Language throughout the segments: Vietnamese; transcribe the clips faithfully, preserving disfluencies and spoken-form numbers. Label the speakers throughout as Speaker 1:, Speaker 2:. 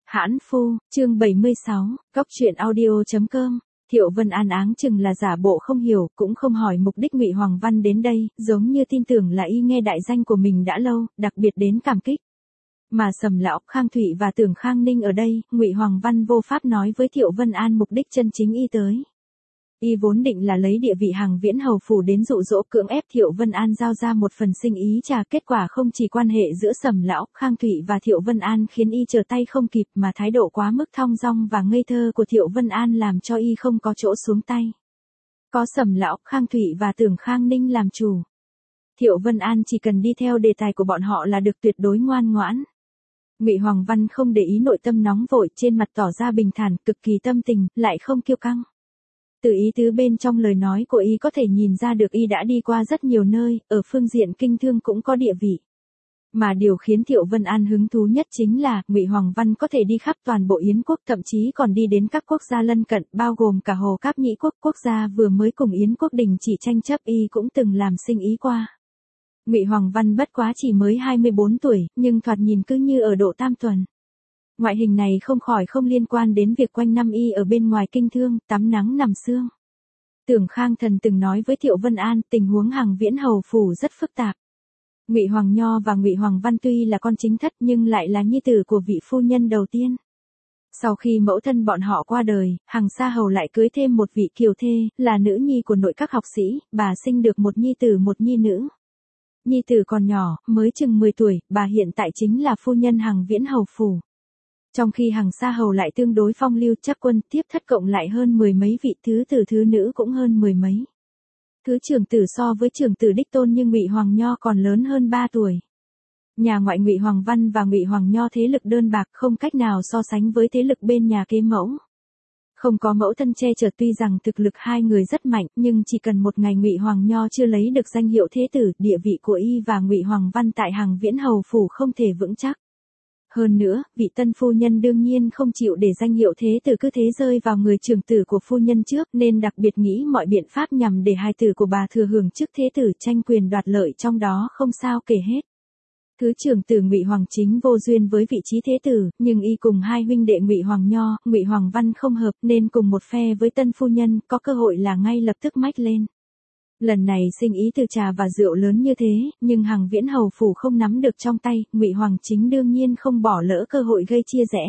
Speaker 1: Hãn phu, chương bảy mươi sáu, Cóc truyện audio.com. Thiệu Vân An áng chừng là giả bộ không hiểu, cũng không hỏi mục đích Ngụy Hoàng Văn đến đây, giống như tin tưởng là y nghe đại danh của mình đã lâu, đặc biệt đến cảm kích. Mà Sầm lão, Khang Thụy và Tưởng Khang Ninh ở đây, Ngụy Hoàng Văn vô pháp nói với Thiệu Vân An mục đích chân chính y tới. Y vốn định là lấy địa vị Hàng Viễn hầu phủ đến dụ dỗ cưỡng ép Thiệu Vân An giao ra một phần sinh ý trà, kết quả không chỉ quan hệ giữa Sầm lão, Khang Thụy và Thiệu Vân An khiến y trở tay không kịp, mà thái độ quá mức thong dong và ngây thơ của Thiệu Vân An làm cho y không có chỗ xuống tay. Có Sầm lão, Khang Thụy và Tưởng Khang Ninh làm chủ, Thiệu Vân An chỉ cần đi theo đề tài của bọn họ là được, tuyệt đối ngoan ngoãn. Ngụy Hoàng Văn không để ý nội tâm nóng vội, trên mặt tỏ ra bình thản, cực kỳ tâm tình, lại không kiêu căng. Từ ý tứ bên trong lời nói của y có thể nhìn ra được y đã đi qua rất nhiều nơi, ở phương diện kinh thương cũng có địa vị. Mà điều khiến Thiệu Vân An hứng thú nhất chính là, Ngụy Hoàng Văn có thể đi khắp toàn bộ Yến quốc, thậm chí còn đi đến các quốc gia lân cận, bao gồm cả Hồ Cáp Nhĩ quốc, quốc gia vừa mới cùng Yến quốc đình chỉ tranh chấp, y cũng từng làm sinh ý qua. Ngụy Hoàng Văn bất quá chỉ mới hai mươi bốn tuổi, nhưng thoạt nhìn cứ như ở độ tam tuần. Ngoại hình này không khỏi không liên quan đến việc quanh năm y ở bên ngoài kinh thương, tắm nắng nằm sương. Tưởng Khang Thần từng nói với Thiệu Vân An, tình huống Hàng Viễn hầu phủ rất phức tạp. Ngụy Hoàng Nho và Ngụy Hoàng Văn tuy là con chính thất nhưng lại là nhi tử của vị phu nhân đầu tiên. Sau khi mẫu thân bọn họ qua đời, Hằng Sa hầu lại cưới thêm một vị kiều thê, là nữ nhi của nội các học sĩ, bà sinh được một nhi tử một nhi nữ. Nhi tử còn nhỏ, mới chừng mười tuổi, bà hiện tại chính là phu nhân Hàng Viễn hầu phủ. Trong khi Hằng Sa hầu lại tương đối phong lưu, chắc quân tiếp thất cộng lại hơn mười mấy vị, thứ tử thứ nữ cũng hơn mười mấy. Thứ trưởng tử so với trưởng tử đích tôn như Ngụy Hoàng Nho còn lớn hơn ba tuổi. Nhà ngoại Ngụy Hoàng Văn và Ngụy Hoàng Nho thế lực đơn bạc, không cách nào so sánh với thế lực bên nhà kế mẫu. Không có mẫu thân che chở, tuy rằng thực lực hai người rất mạnh, nhưng chỉ cần một ngày Ngụy Hoàng Nho chưa lấy được danh hiệu thế tử, địa vị của y và Ngụy Hoàng Văn tại Hàng Viễn hầu phủ không thể vững chắc. Hơn nữa, vị tân phu nhân đương nhiên không chịu để danh hiệu thế tử cứ thế rơi vào người trưởng tử của phu nhân trước, nên đặc biệt nghĩ mọi biện pháp nhằm để hai tử của bà thừa hưởng chức thế tử, tranh quyền đoạt lợi trong đó không sao kể hết. Thứ trưởng tử Ngụy Hoàng Chính vô duyên với vị trí thế tử, nhưng y cùng hai huynh đệ Ngụy Hoàng Nho, Ngụy Hoàng Văn không hợp, nên cùng một phe với tân phu nhân, có cơ hội là ngay lập tức mách lên. Lần này sinh ý từ trà và rượu lớn như thế, nhưng Hàng Viễn hầu phủ không nắm được trong tay, Ngụy Hoàng Chính đương nhiên không bỏ lỡ cơ hội gây chia rẽ.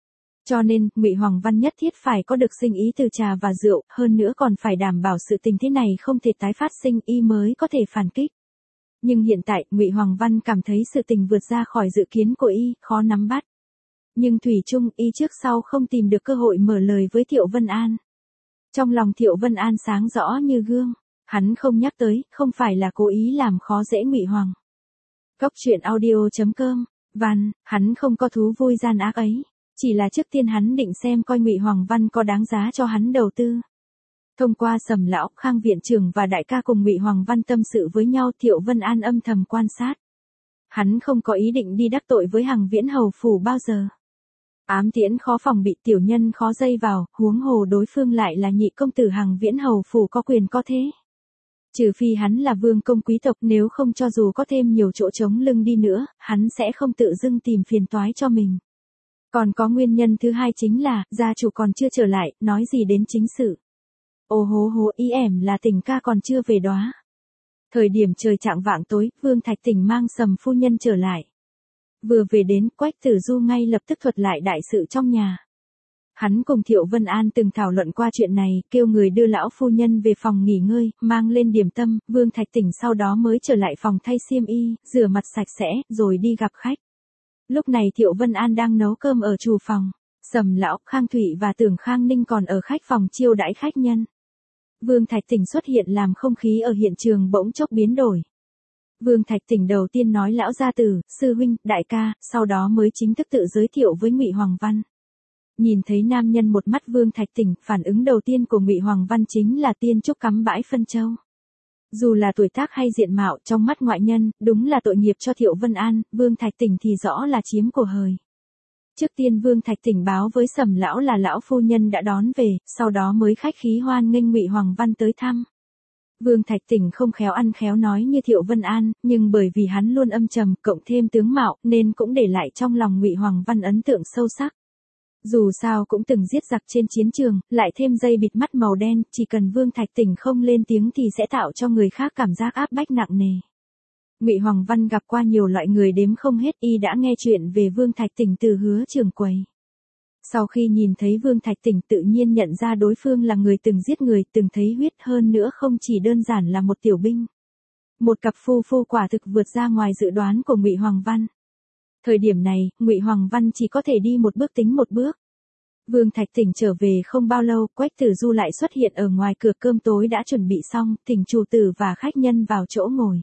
Speaker 1: Cho nên, Ngụy Hoàng Văn nhất thiết phải có được sinh ý từ trà và rượu, hơn nữa còn phải đảm bảo sự tình thế này không thể tái phát sinh, y mới có thể phản kích. Nhưng hiện tại, Ngụy Hoàng Văn cảm thấy sự tình vượt ra khỏi dự kiến của y, khó nắm bắt. Nhưng thủy chung, y trước sau không tìm được cơ hội mở lời với Thiệu Vân An. Trong lòng Thiệu Vân An sáng rõ như gương. Hắn không nhắc tới, không phải là cố ý làm khó dễ Ngụy Hoàng. Cóc truyện audio.com. Văn, hắn không có thú vui gian ác ấy, chỉ là trước tiên hắn định xem coi Ngụy Hoàng Văn có đáng giá cho hắn đầu tư. Thông qua Sầm lão, Khang viện trưởng và đại ca cùng Ngụy Hoàng Văn tâm sự với nhau, Thiệu Vân An âm thầm quan sát. Hắn không có ý định đi đắc tội với Hàng Viễn hầu phủ bao giờ. Ám tiễn khó phòng bị, tiểu nhân khó dây vào, huống hồ đối phương lại là nhị công tử Hàng Viễn hầu phủ có quyền có thế. Trừ phi hắn là vương công quý tộc, nếu không cho dù có thêm nhiều chỗ trống lưng đi nữa, hắn sẽ không tự dưng tìm phiền toái cho mình. Còn có nguyên nhân thứ hai chính là, gia chủ còn chưa trở lại, nói gì đến chính sự. Ô hố hố, ý ẻm là tình ca còn chưa về đó. Thời điểm trời chạng vạng tối, Vương Thạch Tỉnh mang Sầm phu nhân trở lại. Vừa về đến, Quách Tử Du ngay lập tức thuật lại đại sự trong nhà. Hắn cùng Thiệu Vân An từng thảo luận qua chuyện này, kêu người đưa lão phu nhân về phòng nghỉ ngơi, mang lên điểm tâm, Vương Thạch Tỉnh sau đó mới trở lại phòng thay xiêm y, rửa mặt sạch sẽ, rồi đi gặp khách. Lúc này Thiệu Vân An đang nấu cơm ở chủ phòng, Sầm lão, Khang Thụy và Tưởng Khang Ninh còn ở khách phòng chiêu đãi khách nhân. Vương Thạch Tỉnh xuất hiện làm không khí ở hiện trường bỗng chốc biến đổi. Vương Thạch Tỉnh đầu tiên nói lão gia tử, sư huynh, đại ca, sau đó mới chính thức tự giới thiệu với Ngụy Hoàng Văn. Nhìn thấy nam nhân một mắt Vương Thạch Tỉnh, phản ứng đầu tiên của Ngụy Hoàng Văn chính là tiên trúc cắm bãi phân châu. Dù là tuổi tác hay diện mạo, trong mắt ngoại nhân, đúng là tội nghiệp cho Thiệu Vân An, Vương Thạch Tỉnh thì rõ là chiếm của hời. Trước tiên Vương Thạch Tỉnh báo với Sầm lão là lão phu nhân đã đón về, sau đó mới khách khí hoan nghênh Ngụy Hoàng Văn tới thăm. Vương Thạch Tỉnh không khéo ăn khéo nói như Thiệu Vân An, nhưng bởi vì hắn luôn âm trầm, cộng thêm tướng mạo, nên cũng để lại trong lòng Ngụy Hoàng Văn ấn tượng sâu sắc. Dù sao cũng từng giết giặc trên chiến trường, lại thêm dây bịt mắt màu đen, chỉ cần Vương Thạch Tỉnh không lên tiếng thì sẽ tạo cho người khác cảm giác áp bách nặng nề. Ngụy Hoàng Văn gặp qua nhiều loại người đếm không hết, y đã nghe chuyện về Vương Thạch Tỉnh từ Hứa Trường Quầy. Sau khi nhìn thấy Vương Thạch Tỉnh tự nhiên nhận ra đối phương là người từng giết người, từng thấy huyết, hơn nữa không chỉ đơn giản là một tiểu binh. Một cặp phu phu quả thực vượt ra ngoài dự đoán của Ngụy Hoàng Văn. Thời điểm này, Ngụy Hoàng Văn chỉ có thể đi một bước tính một bước. Vương Thạch Tỉnh trở về không bao lâu, Quách Tử Du lại xuất hiện ở ngoài cửa, cơm tối đã chuẩn bị xong, thỉnh chủ tử và khách nhân vào chỗ ngồi.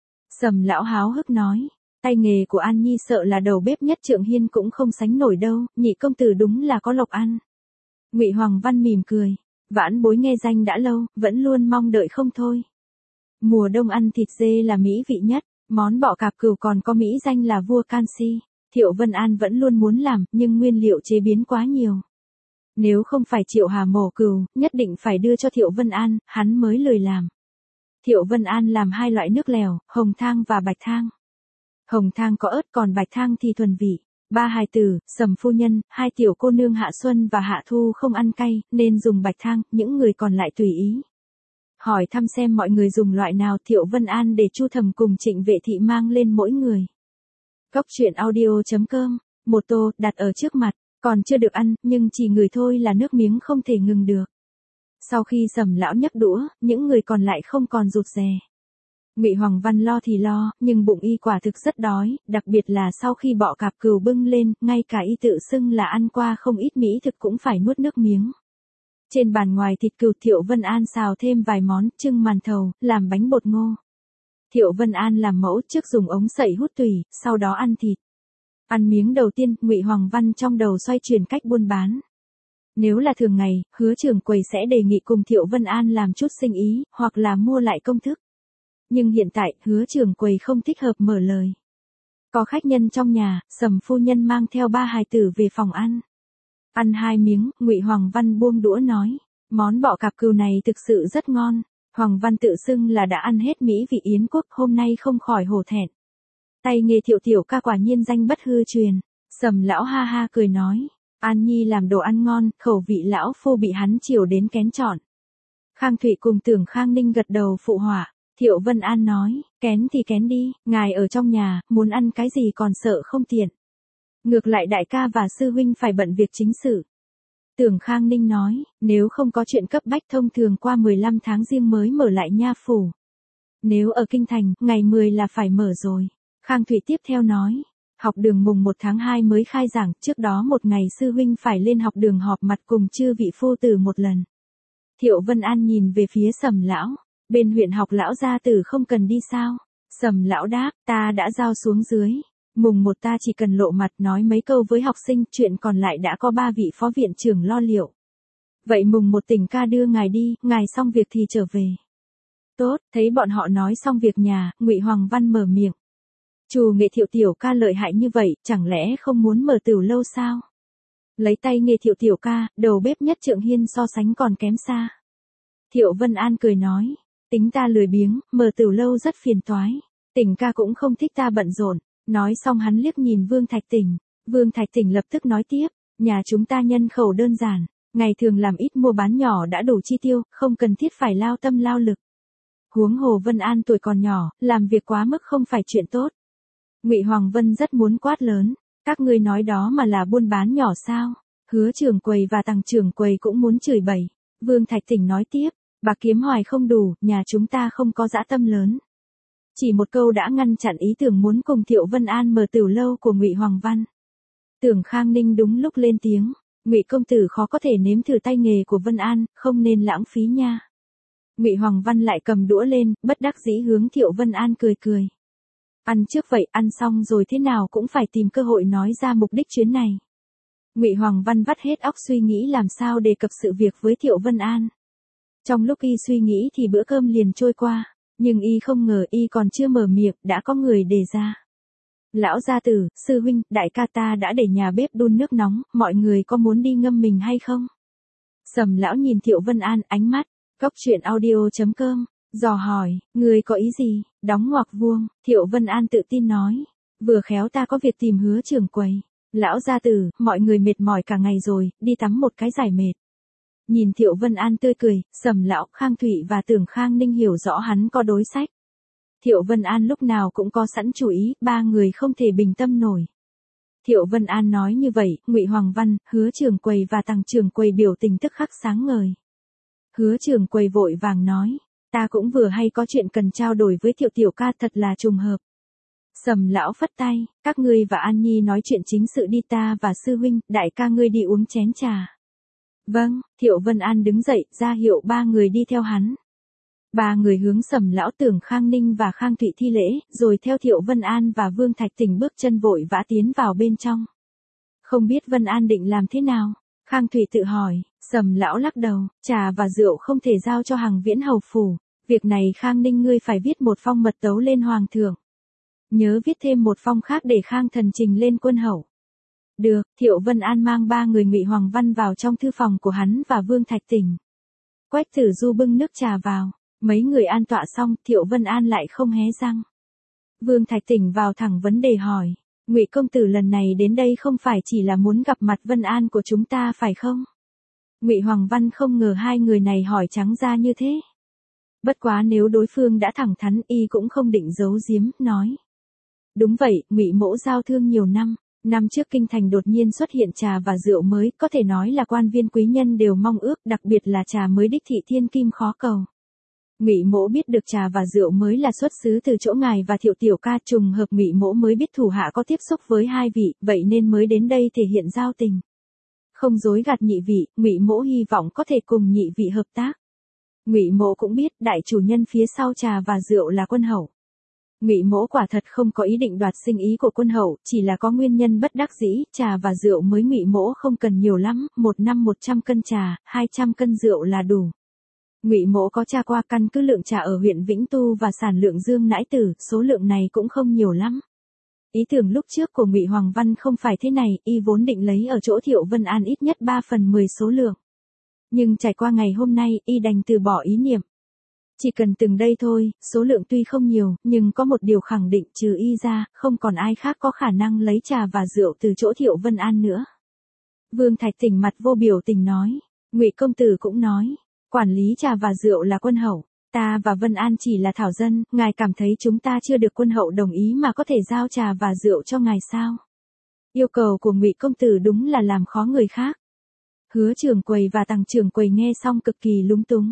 Speaker 1: Sầm lão háo hức nói, tay nghề của An Nhi sợ là đầu bếp nhất Trượng Hiên cũng không sánh nổi đâu, nhị công tử đúng là có lộc ăn. Ngụy Hoàng Văn mỉm cười, vãn bối nghe danh đã lâu, vẫn luôn mong đợi không thôi. Mùa đông ăn thịt dê là mỹ vị nhất, món bọ cạp cừu còn có mỹ danh là vua canxi. Thiệu Vân An vẫn luôn muốn làm, nhưng nguyên liệu chế biến quá nhiều. Nếu không phải Triệu Hà mổ cừu, nhất định phải đưa cho Thiệu Vân An, hắn mới lười làm. Thiệu Vân An làm hai loại nước lèo, hồng thang và bạch thang. Hồng thang có ớt, còn bạch thang thì thuần vị. Ba hài tử, Sầm phu nhân, hai tiểu cô nương Hạ Xuân và Hạ Thu không ăn cay, nên dùng bạch thang, những người còn lại tùy ý. Hỏi thăm xem mọi người dùng loại nào, Thiệu Vân An để Chu Thầm cùng Trịnh Vệ Thị mang lên mỗi người. Cốc truyện audio chấm com, một tô, đặt ở trước mặt, còn chưa được ăn, nhưng chỉ ngửi thôi là nước miếng không thể ngừng được. Sau khi Sầm lão nhấc đũa, những người còn lại không còn rụt rè. Ngụy Hoàng Văn lo thì lo, nhưng bụng y quả thực rất đói, đặc biệt là sau khi bọ cạp cừu bưng lên, ngay cả y tự xưng là ăn qua không ít mỹ thực cũng phải nuốt nước miếng. Trên bàn ngoài thịt cừu, Thiệu Vân An xào thêm vài món, trưng màn thầu, làm bánh bột ngô. Thiệu Vân An làm mẫu, trước dùng ống sậy hút tủy, sau đó ăn thịt. Ăn miếng đầu tiên, Ngụy Hoàng Văn trong đầu xoay chuyển cách buôn bán. Nếu là thường ngày, Hứa Trường Quầy sẽ đề nghị cùng Thiệu Vân An làm chút sinh ý, hoặc là mua lại công thức. Nhưng hiện tại, Hứa Trường Quầy không thích hợp mở lời. Có khách nhân trong nhà, Sầm phu nhân mang theo ba hài tử về phòng ăn. Ăn hai miếng, Ngụy Hoàng Văn buông đũa nói, món bọ cạp cừu này thực sự rất ngon. Hoàng Văn tự xưng là đã ăn hết mỹ vị Yến quốc, hôm nay không khỏi hổ thẹn. Tay nghề Thiệu tiểu ca quả nhiên danh bất hư truyền. Sầm lão ha ha cười nói, An Nhi làm đồ ăn ngon, khẩu vị lão phu bị hắn chiều đến kén chọn. Khang Thụy cùng Tưởng Khang Ninh gật đầu phụ họa. Thiệu Vân An nói, kén thì kén đi, ngài ở trong nhà, muốn ăn cái gì còn sợ không tiện. Ngược lại đại ca và sư huynh phải bận việc chính sự. Tưởng Khang Ninh nói, nếu không có chuyện cấp bách thông thường qua mười lăm tháng riêng mới mở lại nha phủ. Nếu ở Kinh Thành, ngày mười là phải mở rồi. Khang Thụy tiếp theo nói, học đường mùng một tháng hai mới khai giảng, trước đó một ngày sư huynh phải lên học đường họp mặt cùng chư vị phu tử một lần. Thiệu Vân An nhìn về phía Sầm lão, bên huyện học lão gia tử không cần đi sao? Sầm lão đáp, ta đã giao xuống dưới. Mùng một ta chỉ cần lộ mặt nói mấy câu với học sinh, chuyện còn lại đã có ba vị phó viện trưởng lo liệu. Vậy mùng một tỉnh ca đưa ngài đi, ngài xong việc thì trở về. Tốt, thấy bọn họ nói xong việc nhà, Ngụy Hoàng Văn mở miệng. Chủ nghệ Thiệu tiểu ca lợi hại như vậy, chẳng lẽ không muốn mở tửu lâu sao? Lấy tay nghề Thiệu tiểu ca, đầu bếp nhất Trượng Hiên so sánh còn kém xa. Thiệu Vân An cười nói, tính ta lười biếng, mở tửu lâu rất phiền toái. Tỉnh ca cũng không thích ta bận rộn. Nói xong hắn liếc nhìn Vương Thạch Tỉnh. Vương Thạch Tỉnh lập tức nói tiếp, nhà chúng ta nhân khẩu đơn giản, ngày thường làm ít mua bán nhỏ đã đủ chi tiêu, không cần thiết phải lao tâm lao lực. Huống hồ Vân An tuổi còn nhỏ, làm việc quá mức không phải chuyện tốt. Ngụy Hoàng Vân rất muốn quát lớn, các ngươi nói đó mà là buôn bán nhỏ sao? Hứa Trường Quầy và Tằng Trường Quầy cũng muốn chửi bậy. Vương Thạch Tỉnh nói tiếp, bạc kiếm hoài không đủ, nhà chúng ta không có dã tâm lớn. Chỉ một câu đã ngăn chặn ý tưởng muốn cùng Thiệu Vân An mở tửu lâu của Ngụy Hoàng Văn. Tưởng Khang Ninh đúng lúc lên tiếng, Ngụy công tử khó có thể nếm thử tay nghề của Vân An, không nên lãng phí nha. Ngụy Hoàng Văn lại cầm đũa lên, bất đắc dĩ hướng Thiệu Vân An cười cười. Ăn trước vậy, ăn xong rồi thế nào cũng phải tìm cơ hội nói ra mục đích chuyến này. Ngụy Hoàng Văn vắt hết óc suy nghĩ làm sao đề cập sự việc với Thiệu Vân An. Trong lúc y suy nghĩ thì bữa cơm liền trôi qua. Nhưng y không ngờ y còn chưa mở miệng, đã có người đề ra. Lão gia tử, sư huynh, đại ca ta đã để nhà bếp đun nước nóng, mọi người có muốn đi ngâm mình hay không? Sầm lão nhìn Thiệu Vân An, ánh mắt, cốc truyện audio chấm com, dò hỏi, người có ý gì, đóng ngoặc vuông, Thiệu Vân An tự tin nói, vừa khéo ta có việc tìm Hứa Trường Quầy. Lão gia tử, mọi người mệt mỏi cả ngày rồi, đi tắm một cái giải mệt. Nhìn Thiệu Vân An tươi cười, Sầm lão, Khang Thụy và Tưởng Khang Ninh hiểu rõ hắn có đối sách. Thiệu Vân An lúc nào cũng có sẵn chủ ý, ba người không thể bình tâm nổi. Thiệu Vân An nói như vậy, Ngụy Hoàng Văn, Hứa Trường Quầy và Tằng Trường Quầy biểu tình tức khắc sáng ngời. Hứa Trường Quầy vội vàng nói, ta cũng vừa hay có chuyện cần trao đổi với Thiệu tiểu ca, thật là trùng hợp. Sầm lão phất tay, các ngươi và An Nhi nói chuyện chính sự đi, ta và sư huynh, đại ca ngươi đi uống chén trà. Vâng, Thiệu Vân An đứng dậy, ra hiệu ba người đi theo hắn. Ba người hướng Sầm lão, Tưởng Khang Ninh và Khang Thụy thi lễ, rồi theo Thiệu Vân An và Vương Thạch Tỉnh bước chân vội vã tiến vào bên trong. Không biết Vân An định làm thế nào? Khang Thụy tự hỏi. Sầm lão lắc đầu, trà và rượu không thể giao cho Hằng Viễn hầu phủ, việc này Khang Ninh ngươi phải viết một phong mật tấu lên hoàng thượng. Nhớ viết thêm một phong khác để Khang thần trình lên quân hậu. Được, Thiệu Vân An mang ba người Ngụy Hoàng Văn vào trong thư phòng của hắn và Vương Thạch Tỉnh. Quách Tử Du bưng nước trà vào, mấy người an tọa xong, Thiệu Vân An lại không hé răng. Vương Thạch Tỉnh vào thẳng vấn đề hỏi, Ngụy công tử lần này đến đây không phải chỉ là muốn gặp mặt Vân An của chúng ta phải không? Ngụy Hoàng Văn không ngờ hai người này hỏi trắng ra như thế. Bất quá nếu đối phương đã thẳng thắn, y cũng không định giấu giếm, nói. Đúng vậy, Ngụy mỗ giao thương nhiều năm, năm trước kinh thành đột nhiên xuất hiện trà và rượu mới, có thể nói là quan viên quý nhân đều mong ước, đặc biệt là trà mới đích thị thiên kim khó cầu. Ngụy mỗ biết được trà và rượu mới là xuất xứ từ chỗ ngài và Thiệu tiểu ca, trùng hợp Ngụy mỗ mới biết thủ hạ có tiếp xúc với hai vị, vậy nên mới đến đây thể hiện giao tình. Không dối gạt nhị vị, Ngụy mỗ hy vọng có thể cùng nhị vị hợp tác. Ngụy mỗ cũng biết đại chủ nhân phía sau trà và rượu là quân hậu. Ngụy mỗ quả thật không có ý định đoạt sinh ý của quân hậu, chỉ là có nguyên nhân bất đắc dĩ, trà và rượu mới Ngụy mỗ không cần nhiều lắm, một năm một trăm cân trà, hai trăm cân rượu là đủ. Ngụy mỗ có tra qua căn cứ lượng trà ở huyện Vĩnh Tu và sản lượng dương nãi tử, số lượng này cũng không nhiều lắm. Ý tưởng lúc trước của Ngụy Hoàng Văn không phải thế này, y vốn định lấy ở chỗ Thiệu Vân An ít nhất ba phần mười số lượng. Nhưng trải qua ngày hôm nay, y đành từ bỏ ý niệm. Chỉ cần từng đây thôi, số lượng tuy không nhiều, nhưng có một điều khẳng định, trừ y ra, không còn ai khác có khả năng lấy trà và rượu từ chỗ Thiệu Vân An nữa. Vương Thạch Tỉnh mặt vô biểu tình nói, Ngụy công tử cũng nói, quản lý trà và rượu là quân hậu, ta và Vân An chỉ là thảo dân, ngài cảm thấy chúng ta chưa được quân hậu đồng ý mà có thể giao trà và rượu cho ngài sao? Yêu cầu của Ngụy công tử đúng là làm khó người khác. Hứa Trường Quầy và Tằng Trường Quầy nghe xong cực kỳ lúng túng.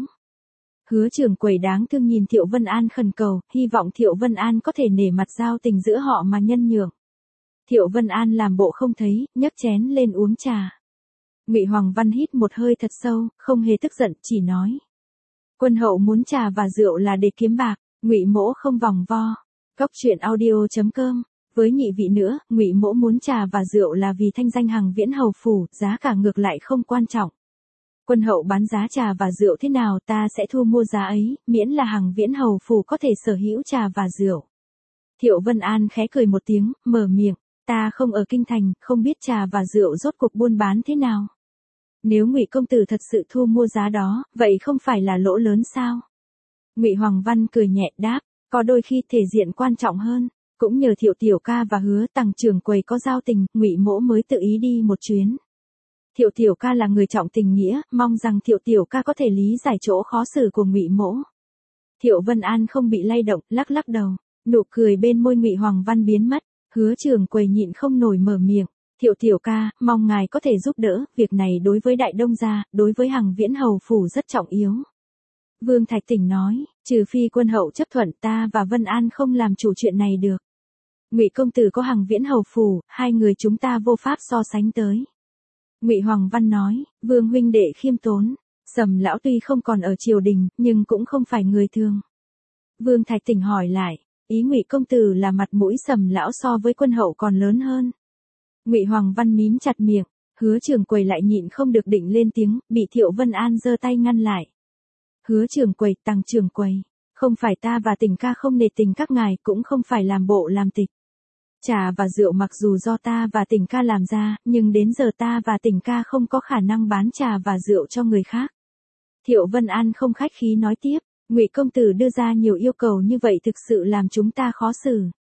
Speaker 1: Hứa Trường Quầy đáng thương nhìn Thiệu Vân An khẩn cầu, hy vọng Thiệu Vân An có thể nể mặt giao tình giữa họ mà nhân nhượng. Thiệu Vân An làm bộ không thấy, nhấc chén lên uống trà. Ngụy Hoàng Văn hít một hơi thật sâu, không hề tức giận, chỉ nói. Quân hậu muốn trà và rượu là để kiếm bạc, Ngụy mỗ không vòng vo. Cóc truyện audio chấm com. Với nhị vị nữa, Ngụy mỗ muốn trà và rượu là vì thanh danh Hằng Viễn hầu phủ, giá cả ngược lại không quan trọng. Quân hậu bán giá trà và rượu thế nào ta sẽ thu mua giá ấy, miễn là Hằng Viễn hầu phủ có thể sở hữu trà và rượu. Thiệu Vân An khẽ cười một tiếng, mở miệng, ta không ở kinh thành, không biết trà và rượu rốt cuộc buôn bán thế nào. Nếu Ngụy công tử thật sự thu mua giá đó, vậy không phải là lỗ lớn sao? Ngụy Hoàng Văn cười nhẹ đáp, có đôi khi thể diện quan trọng hơn, cũng nhờ Thiệu tiểu ca và Hứa Tằng Trường Quầy có giao tình, Ngụy mỗ mới tự ý đi một chuyến. Thiệu tiểu ca là người trọng tình nghĩa, mong rằng Thiệu tiểu ca có thể lý giải chỗ khó xử của Ngụy mỗ. Thiệu Vân An không bị lay động, lắc lắc đầu, nụ cười bên môi Ngụy Hoàng Văn biến mất, Hứa Trường Quầy nhịn không nổi mở miệng. Thiệu tiểu ca, mong ngài có thể giúp đỡ, việc này đối với Đại Đông gia, đối với Hằng Viễn hầu phủ rất trọng yếu. Vương Thạch Tỉnh nói, trừ phi quân hậu chấp thuận, ta và Vân An không làm chủ chuyện này được. Ngụy công tử có Hằng Viễn hầu phủ, hai người chúng ta vô pháp so sánh tới. Ngụy Hoàng Văn nói, Vương huynh đệ khiêm tốn, Sầm lão tuy không còn ở triều đình, nhưng cũng không phải người thường. Vương Thạch Tỉnh hỏi lại, ý Ngụy công tử là mặt mũi Sầm lão so với quân hậu còn lớn hơn. Ngụy Hoàng Văn mím chặt miệng, Hứa Trường Quầy lại nhịn không được định lên tiếng, bị Thiệu Vân An giơ tay ngăn lại. Hứa Trường Quầy, Tằng Trường Quầy, không phải ta và Tỉnh ca không nể tình các ngài, cũng không phải làm bộ làm tịch. Trà và rượu mặc dù do ta và Tỉnh ca làm ra, nhưng đến giờ ta và Tỉnh ca không có khả năng bán trà và rượu cho người khác. Thiệu Vân An không khách khí nói tiếp, Ngụy công tử đưa ra nhiều yêu cầu như vậy thực sự làm chúng ta khó xử.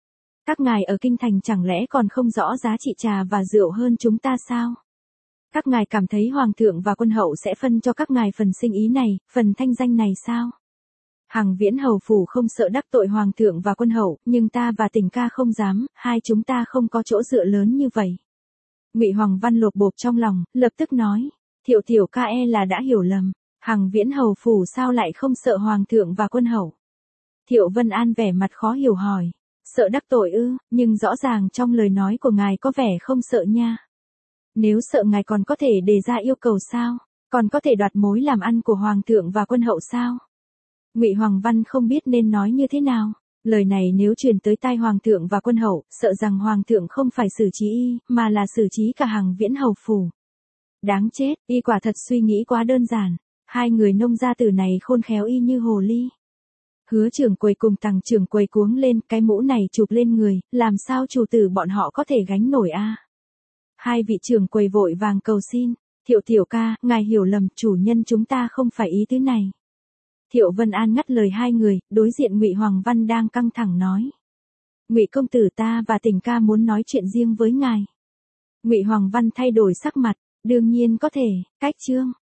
Speaker 1: Các ngài ở kinh thành chẳng lẽ còn không rõ giá trị trà và rượu hơn chúng ta sao? Các ngài cảm thấy hoàng thượng và quân hậu sẽ phân cho các ngài phần sinh ý này, phần thanh danh này sao? Hằng Viễn hầu phủ không sợ đắc tội hoàng thượng và quân hậu, nhưng ta và Tình ca không dám, hai chúng ta không có chỗ dựa lớn như vậy. Ngụy Hoàng Văn lột bột trong lòng, lập tức nói, Thiệu tiểu ca e là đã hiểu lầm, Hằng Viễn hầu phủ sao lại không sợ hoàng thượng và quân hậu? Thiệu Vân An vẻ mặt khó hiểu hỏi, sợ đắc tội ư, nhưng rõ ràng trong lời nói của ngài có vẻ không sợ nha. Nếu sợ ngài còn có thể đề ra yêu cầu sao? Còn có thể đoạt mối làm ăn của hoàng thượng và quân hậu sao? Ngụy Hoàng Văn không biết nên nói như thế nào. Lời này nếu truyền tới tai hoàng thượng và quân hậu, sợ rằng hoàng thượng không phải xử trí y, mà là xử trí cả Hằng Viễn hầu phủ. Đáng chết, y quả thật suy nghĩ quá đơn giản. Hai người nông gia tử này khôn khéo y như hồ ly. Hứa trưởng quầy cùng Tằng trưởng quầy cuống lên, cái mũ này chụp lên người, làm sao chủ tử bọn họ có thể gánh nổi a? Hai vị trưởng quầy vội vàng cầu xin, Thiệu tiểu ca, ngài hiểu lầm, chủ nhân chúng ta không phải ý tứ này. Thiệu Vân An ngắt lời hai người, đối diện Ngụy Hoàng Văn đang căng thẳng nói, Ngụy công tử, ta và Tình ca muốn nói chuyện riêng với ngài. Ngụy Hoàng Văn thay đổi sắc mặt, đương nhiên có thể, cách chương.